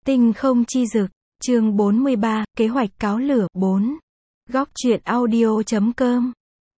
Tinh không chi dực, chương 43, kế hoạch cáo lửa, 4. Góc truyện audio.com.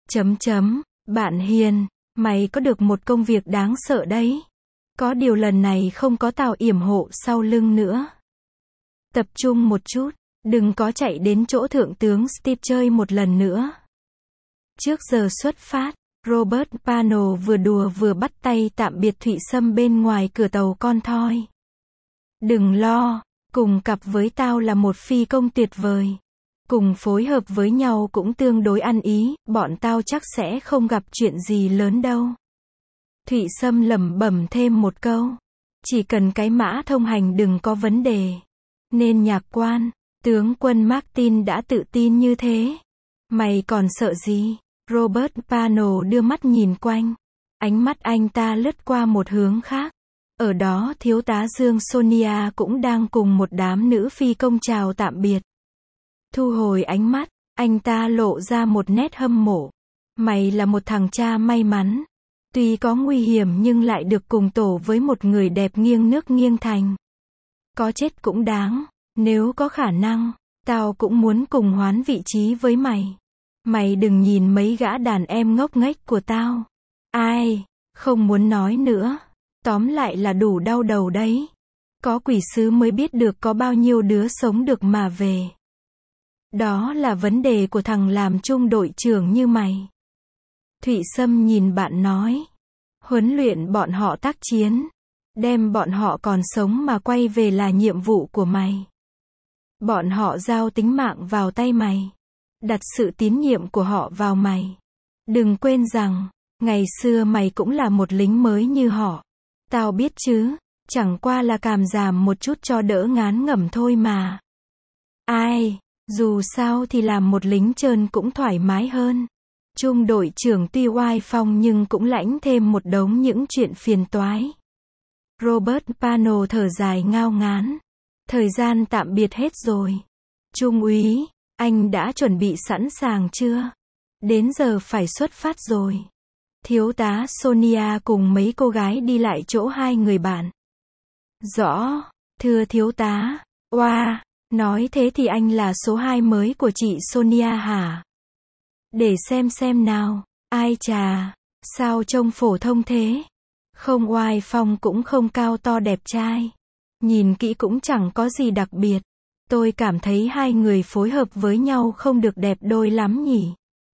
Bạn Hiền, mày có được một công việc đáng sợ đấy. Có điều lần này không có tao yểm hộ sau lưng nữa. Tập trung một chút, đừng có chạy đến chỗ thượng tướng Steve chơi một lần nữa. Trước giờ xuất phát, Robert Pano vừa đùa vừa bắt tay tạm biệt Thụy Sâm bên ngoài cửa tàu con thoi. Đừng lo, cùng cặp với tao là một phi công tuyệt vời. Cùng phối hợp với nhau cũng tương đối ăn ý, bọn tao chắc sẽ không gặp chuyện gì lớn đâu. Thụy Sâm lẩm bẩm thêm một câu. Chỉ cần cái mã thông hành đừng có vấn đề. Nên nhạc quan, tướng quân Martin đã tự tin như thế. Mày còn sợ gì? Robert Pano đưa mắt nhìn quanh. Ánh mắt anh ta lướt qua một hướng khác. Ở đó thiếu tá Dương Sonia cũng đang cùng một đám nữ phi công chào tạm biệt. Thu hồi ánh mắt, anh ta lộ ra một nét hâm mộ. Mày là một thằng cha may mắn. Tuy có nguy hiểm nhưng lại được cùng tổ với một người đẹp nghiêng nước nghiêng thành. Có chết cũng đáng, nếu có khả năng, tao cũng muốn cùng hoán vị trí với mày. Mày đừng nhìn mấy gã đàn em ngốc nghếch của tao. Ai, không muốn nói nữa. Tóm lại là đủ đau đầu đấy. Có quỷ sứ mới biết được có bao nhiêu đứa sống được mà về. Đó là vấn đề của thằng làm chung đội trưởng như mày. Thụy Sâm nhìn bạn nói. Huấn luyện bọn họ tác chiến. Đem bọn họ còn sống mà quay về là nhiệm vụ của mày. Bọn họ giao tính mạng vào tay mày. Đặt sự tín nhiệm của họ vào mày. Đừng quên rằng, ngày xưa mày cũng là một lính mới như họ. Tao biết chứ, chẳng qua là càm giảm một chút cho đỡ ngán ngẩm thôi mà. Ai, dù sao thì làm một lính trơn cũng thoải mái hơn. Trung đội trưởng tuy oai phong nhưng cũng lãnh thêm một đống những chuyện phiền toái. Robert Pano thở dài ngao ngán. Thời gian tạm biệt hết rồi. Trung úy, anh đã chuẩn bị sẵn sàng chưa? Đến giờ phải xuất phát rồi. Thiếu tá Sonia cùng mấy cô gái đi lại chỗ hai người bạn. Rõ, thưa thiếu tá. Oa, nói thế thì anh là số 2 mới của chị Sonia hả? Để xem nào. Ai chà, sao trông phổ thông thế? Không oai phong cũng không cao to đẹp trai. Nhìn kỹ cũng chẳng có gì đặc biệt. Tôi cảm thấy hai người phối hợp với nhau không được đẹp đôi lắm nhỉ.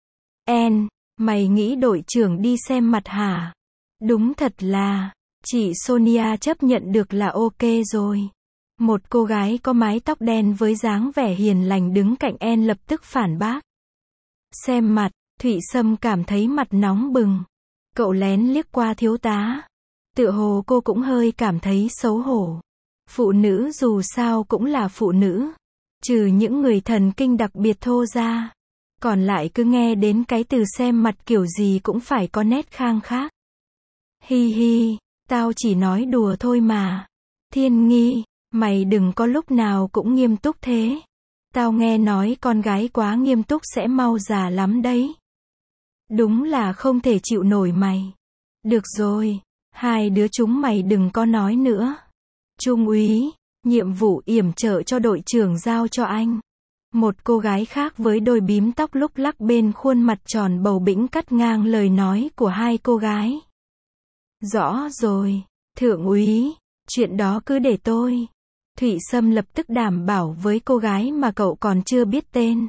Mày nghĩ đội trưởng đi xem mặt hả? Đúng thật là, chị Sonia chấp nhận được là ok rồi. Một cô gái có mái tóc đen với dáng vẻ hiền lành đứng cạnh En lập tức phản bác. Xem mặt, Thụy Sâm cảm thấy mặt nóng bừng. Cậu lén liếc qua thiếu tá. Tựa hồ cô cũng hơi cảm thấy xấu hổ. Phụ nữ dù sao cũng là phụ nữ. Trừ những người thần kinh đặc biệt thô ra. Còn lại cứ nghe đến cái từ xem mặt kiểu gì cũng phải có nét khang khác. Hi hi, tao chỉ nói đùa thôi mà. Thiên Nghi, mày đừng có lúc nào cũng nghiêm túc thế. Tao nghe nói con gái quá nghiêm túc sẽ mau già lắm đấy. Đúng là không thể chịu nổi mày. Được rồi, hai đứa chúng mày đừng có nói nữa. Trung úy, nhiệm vụ yểm trợ cho đội trưởng giao cho anh. Một cô gái khác với đôi bím tóc lúc lắc bên khuôn mặt tròn bầu bĩnh cắt ngang lời nói của hai cô gái. Rõ rồi, thượng úy, chuyện đó cứ để tôi. Thụy Sâm lập tức đảm bảo với cô gái mà cậu còn chưa biết tên.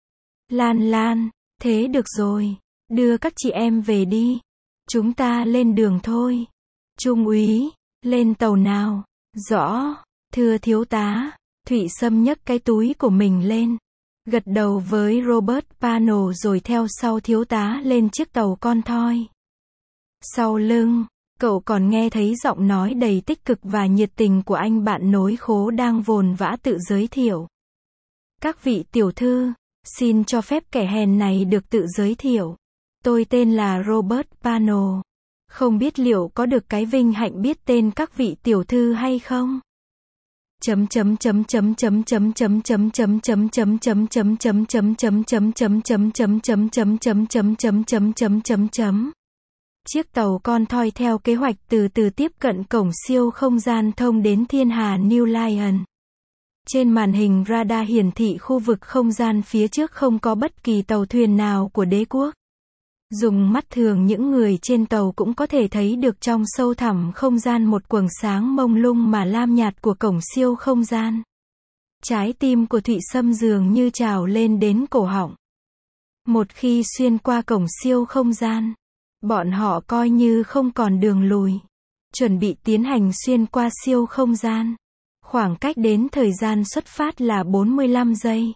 Lan, thế được rồi, đưa các chị em về đi. Chúng ta lên đường thôi. Trung úy, lên tàu nào. Rõ, thưa thiếu tá. Thụy Sâm nhấc cái túi của mình lên. Gật đầu với Robert Pano rồi theo sau thiếu tá lên chiếc tàu con thoi. Sau lưng, cậu còn nghe thấy giọng nói đầy tích cực và nhiệt tình của anh bạn nối khố đang vồn vã tự giới thiệu. Các vị tiểu thư, xin cho phép kẻ hèn này được tự giới thiệu. Tôi tên là Robert Pano. Không biết liệu có được cái vinh hạnh biết tên các vị tiểu thư hay không? Chiếc tàu con thoi theo kế hoạch từ từ tiếp cận cổng siêu không gian thông đến thiên hà New Lion. Trên màn hình radar hiển thị khu vực không gian phía trước không có bất kỳ tàu thuyền nào của đế quốc. Dùng mắt thường những người trên tàu cũng có thể thấy được trong sâu thẳm không gian một quầng sáng mông lung mà lam nhạt của cổng siêu không gian. Trái tim của Thụy Sâm dường như trào lên đến cổ họng. Một khi xuyên qua cổng siêu không gian, bọn họ coi như không còn đường lùi. Chuẩn bị tiến hành xuyên qua siêu không gian. Khoảng cách đến thời gian xuất phát là 45 giây.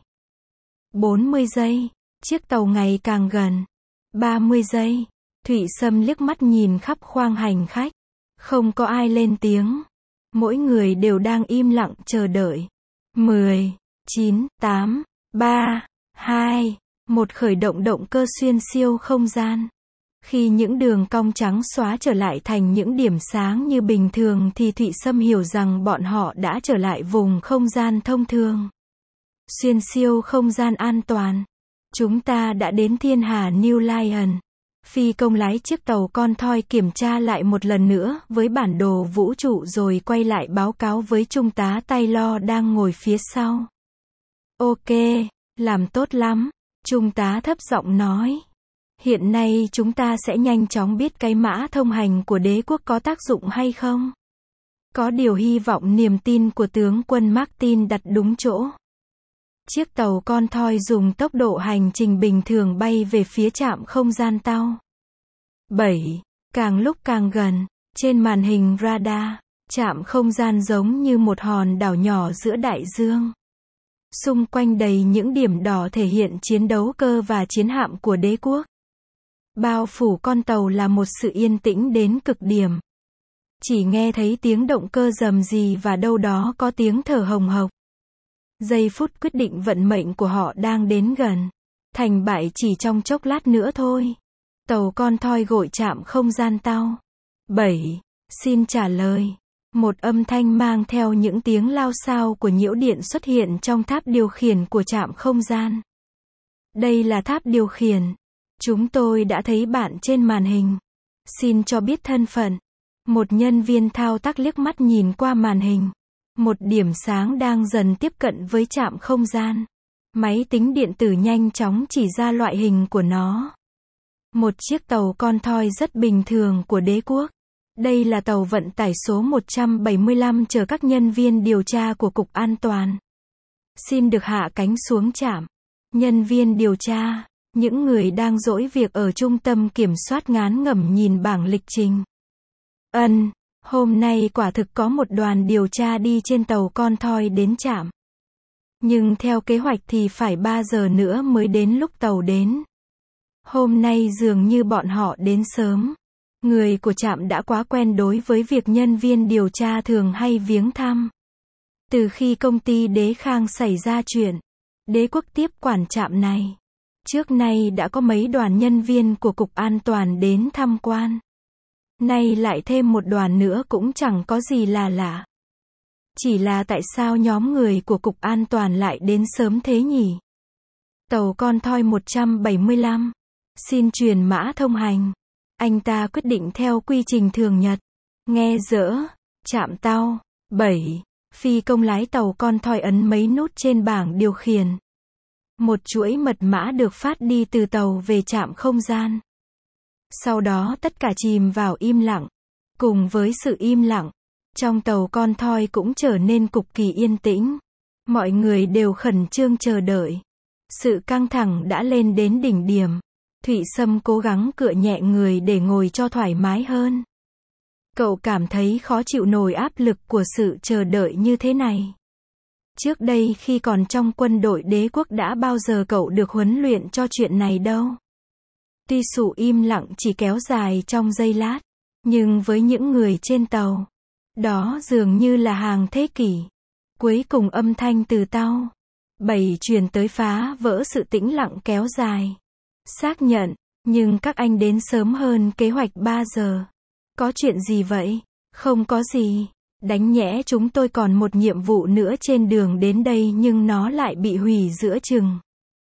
40 giây, chiếc tàu ngày càng gần. 30 giây, Thụy Sâm liếc mắt nhìn khắp khoang hành khách. Không có ai lên tiếng. Mỗi người đều đang im lặng chờ đợi. 10, 9, 8, 3, 2, 1 khởi động động cơ xuyên siêu không gian. Khi những đường cong trắng xóa trở lại thành những điểm sáng như bình thường thì Thụy Sâm hiểu rằng bọn họ đã trở lại vùng không gian thông thường. Xuyên siêu không gian an toàn. Chúng ta đã đến thiên hà New Lion. Phi công lái chiếc tàu con thoi kiểm tra lại một lần nữa với bản đồ vũ trụ rồi quay lại báo cáo với Trung tá Taylor đang ngồi phía sau. Ok, làm tốt lắm, Trung tá thấp giọng nói. Hiện nay chúng ta sẽ nhanh chóng biết cái mã thông hành của đế quốc có tác dụng hay không. Có điều hy vọng niềm tin của tướng quân Martin đặt đúng chỗ. Chiếc tàu con thoi dùng tốc độ hành trình bình thường bay về phía trạm không gian tàu. 7. Càng lúc càng gần, trên màn hình radar, trạm không gian giống như một hòn đảo nhỏ giữa đại dương. Xung quanh đầy những điểm đỏ thể hiện chiến đấu cơ và chiến hạm của đế quốc. Bao phủ con tàu là một sự yên tĩnh đến cực điểm. Chỉ nghe thấy tiếng động cơ rầm rì và đâu đó có tiếng thở hồng hộc. Giây phút quyết định vận mệnh của họ đang đến gần. Thành bại chỉ trong chốc lát nữa thôi. Tàu con thoi gọi trạm không gian tàu. 7. Xin trả lời. Một âm thanh mang theo những tiếng lao xao của nhiễu điện xuất hiện trong tháp điều khiển của trạm không gian. Đây là tháp điều khiển. Chúng tôi đã thấy bạn trên màn hình. Xin cho biết thân phận. Một nhân viên thao tác liếc mắt nhìn qua màn hình. Một điểm sáng đang dần tiếp cận với trạm không gian. Máy tính điện tử nhanh chóng chỉ ra loại hình của nó. Một chiếc tàu con thoi rất bình thường của đế quốc. Đây là tàu vận tải số 175 chở các nhân viên điều tra của Cục An toàn. Xin được hạ cánh xuống trạm. Nhân viên điều tra, những người đang dỗi việc ở trung tâm kiểm soát ngán ngẩm nhìn bảng lịch trình. Hôm nay quả thực có một đoàn điều tra đi trên tàu con thoi đến trạm. Nhưng theo kế hoạch thì phải 3 giờ nữa mới đến lúc tàu đến. Hôm nay dường như bọn họ đến sớm. Người của trạm đã quá quen đối với việc nhân viên điều tra thường hay viếng thăm. Từ khi công ty Đế Khang xảy ra chuyện, đế quốc tiếp quản trạm này. Trước nay đã có mấy đoàn nhân viên của Cục An toàn đến tham quan. Nay lại thêm một đoàn nữa cũng chẳng có gì là lạ. Chỉ là tại sao nhóm người của Cục An toàn lại đến sớm thế nhỉ? Tàu con thoi 175. Xin truyền mã thông hành. Anh ta quyết định theo quy trình thường nhật. Nghe dỡ. Trạm tàu. 7. Phi công lái tàu con thoi ấn mấy nút trên bảng điều khiển. Một chuỗi mật mã được phát đi từ tàu về trạm không gian. Sau đó tất cả chìm vào im lặng. Cùng với sự im lặng, trong tàu con thoi cũng trở nên cực kỳ yên tĩnh. Mọi người đều khẩn trương chờ đợi. Sự căng thẳng đã lên đến đỉnh điểm. Thụy Sâm cố gắng cựa nhẹ người để ngồi cho thoải mái hơn. Cậu cảm thấy khó chịu nổi áp lực của sự chờ đợi như thế này. Trước đây khi còn trong quân đội đế quốc đã bao giờ cậu được huấn luyện cho chuyện này đâu. Tuy sự im lặng chỉ kéo dài trong giây lát, nhưng với những người trên tàu, đó dường như là hàng thế kỷ. Cuối cùng âm thanh từ tàu 7 truyền tới phá vỡ sự tĩnh lặng kéo dài. Xác nhận, nhưng các anh đến sớm hơn kế hoạch 3 giờ. Có chuyện gì vậy? Không có gì. Đánh nhẽ chúng tôi còn một nhiệm vụ nữa trên đường đến đây nhưng nó lại bị hủy giữa chừng.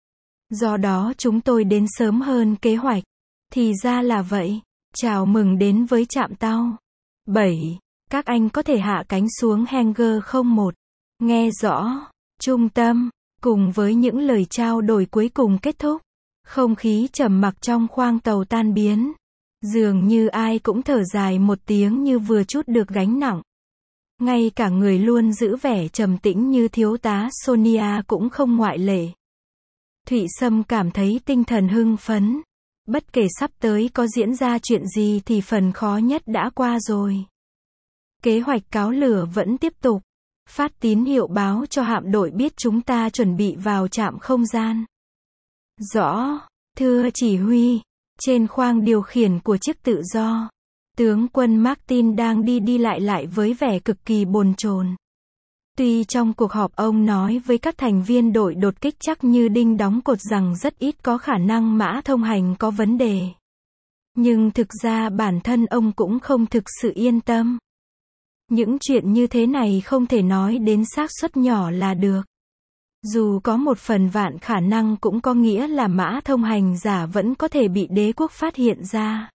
Do đó chúng tôi đến sớm hơn kế hoạch. Thì ra là vậy. Chào mừng đến với trạm tàu. 7. Các anh có thể hạ cánh xuống hangar 01. Nghe rõ. trung tâm, cùng với những lời trao đổi cuối cùng kết thúc. Không khí trầm mặc trong khoang tàu tan biến. Dường như ai cũng thở dài một tiếng như vừa trút được gánh nặng. Ngay cả người luôn giữ vẻ trầm tĩnh như thiếu tá Sonia cũng không ngoại lệ. Thụy Sâm cảm thấy tinh thần hưng phấn. Bất kể sắp tới có diễn ra chuyện gì thì phần khó nhất đã qua rồi. Kế hoạch cáo lửa vẫn tiếp tục. Phát tín hiệu báo cho hạm đội biết chúng ta chuẩn bị vào trạm không gian. Rõ, thưa chỉ huy. Trên khoang điều khiển của chiếc tự do, tướng quân Martin đang đi lại với vẻ cực kỳ bồn chồn. Tuy trong cuộc họp ông nói với các thành viên đội đột kích chắc như đinh đóng cột rằng rất ít có khả năng mã thông hành có vấn đề. Nhưng thực ra bản thân ông cũng không thực sự yên tâm. Những chuyện như thế này không thể nói đến xác suất nhỏ là được. Dù có một phần vạn khả năng cũng có nghĩa là mã thông hành giả vẫn có thể bị đế quốc phát hiện ra.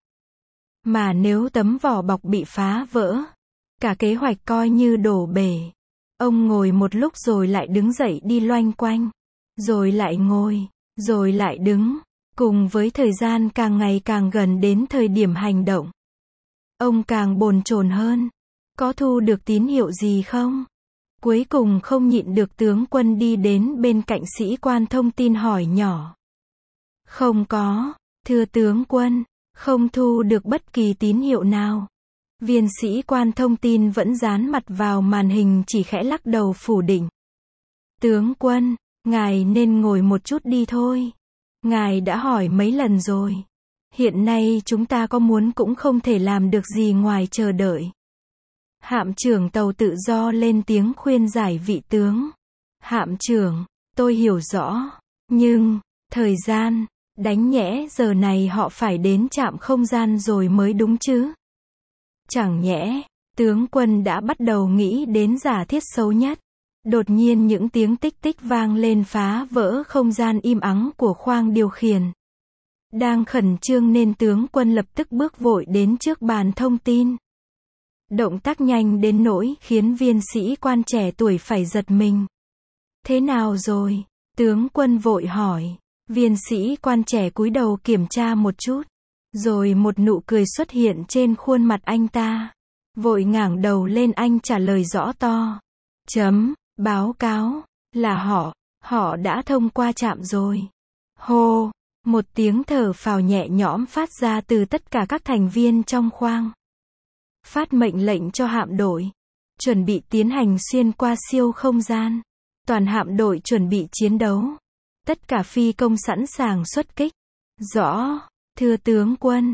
Mà nếu tấm vỏ bọc bị phá vỡ, cả kế hoạch coi như đổ bể. Ông ngồi một lúc rồi lại đứng dậy đi loanh quanh. Rồi lại ngồi, rồi lại đứng. Cùng với thời gian càng ngày càng gần đến thời điểm hành động, ông càng bồn chồn hơn. Có thu được tín hiệu gì không? Cuối cùng không nhịn được tướng quân đi đến bên cạnh sĩ quan thông tin hỏi nhỏ. Không có, thưa tướng quân, không thu được bất kỳ tín hiệu nào. Viên sĩ quan thông tin vẫn dán mặt vào màn hình chỉ khẽ lắc đầu phủ định. Tướng quân, ngài nên ngồi một chút đi thôi. Ngài đã hỏi mấy lần rồi. Hiện nay chúng ta có muốn cũng không thể làm được gì ngoài chờ đợi. Hạm trưởng tàu tự do lên tiếng khuyên giải vị tướng. Hạm trưởng, tôi hiểu rõ. Nhưng, thời gian, đánh nhẽ giờ này họ phải đến trạm không gian rồi mới đúng chứ. Chẳng nhẽ, tướng quân đã bắt đầu nghĩ đến giả thiết xấu nhất. Đột nhiên những tiếng tích tích vang lên phá vỡ không gian im ắng của khoang điều khiển. Đang khẩn trương nên tướng quân lập tức bước vội đến trước bàn thông tin. Động tác nhanh đến nỗi khiến viên sĩ quan trẻ tuổi phải giật mình. Thế nào rồi? Tướng quân vội hỏi. Viên sĩ quan trẻ cúi đầu kiểm tra một chút. Rồi một nụ cười xuất hiện trên khuôn mặt anh ta. Vội ngẩng đầu lên anh trả lời rõ to. Báo cáo, là họ đã thông qua trạm rồi. Hô, một tiếng thở phào nhẹ nhõm phát ra từ tất cả các thành viên trong khoang. Phát mệnh lệnh cho hạm đội. Chuẩn bị tiến hành xuyên qua siêu không gian. Toàn hạm đội chuẩn bị chiến đấu. Tất cả phi công sẵn sàng xuất kích. Rõ, thưa tướng quân.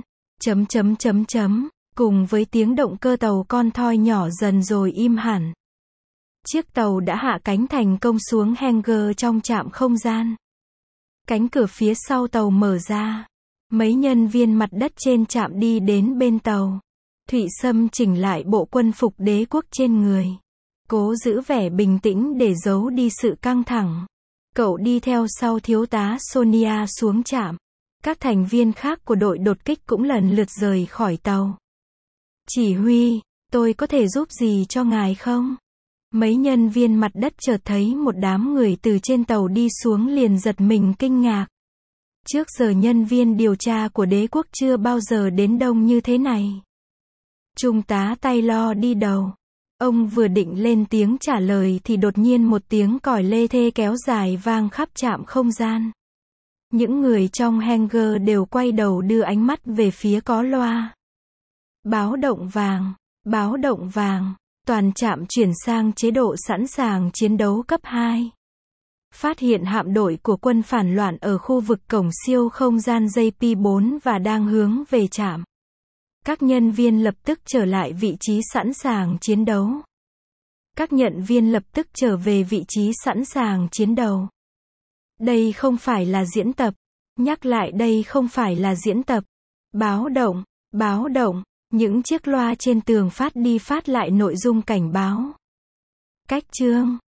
Cùng với tiếng động cơ tàu con thoi nhỏ dần rồi im hẳn. Chiếc tàu đã hạ cánh thành công xuống hangar trong trạm không gian. Cánh cửa phía sau tàu mở ra. Mấy nhân viên mặt đất trên trạm đi đến bên tàu. Thụy Sâm chỉnh lại bộ quân phục đế quốc trên người. Cố giữ vẻ bình tĩnh để giấu đi sự căng thẳng. Cậu đi theo sau thiếu tá Sonia xuống trạm. Các thành viên khác của đội đột kích cũng lần lượt rời khỏi tàu. Chỉ huy, tôi có thể giúp gì cho ngài không? Mấy nhân viên mặt đất chợt thấy một đám người từ trên tàu đi xuống liền giật mình kinh ngạc. Trước giờ nhân viên điều tra của đế quốc chưa bao giờ đến đông như thế này. Trung tá Taylor đi đầu. Ông vừa định lên tiếng trả lời thì đột nhiên một tiếng còi lê thê kéo dài vang khắp trạm không gian. Những người trong hangar đều quay đầu đưa ánh mắt về phía có loa. Báo động vàng, báo động vàng. Toàn trạm chuyển sang chế độ sẵn sàng chiến đấu cấp 2. Phát hiện hạm đội của quân phản loạn ở khu vực cổng siêu không gian JP4 và đang hướng về trạm. Các nhân viên lập tức trở lại vị trí sẵn sàng chiến đấu. Các nhận viên lập tức trở về vị trí sẵn sàng chiến đấu. Đây không phải là diễn tập. Nhắc lại đây không phải là diễn tập. Báo động, báo động. Những chiếc loa trên tường phát đi phát lại nội dung cảnh báo. Cách chương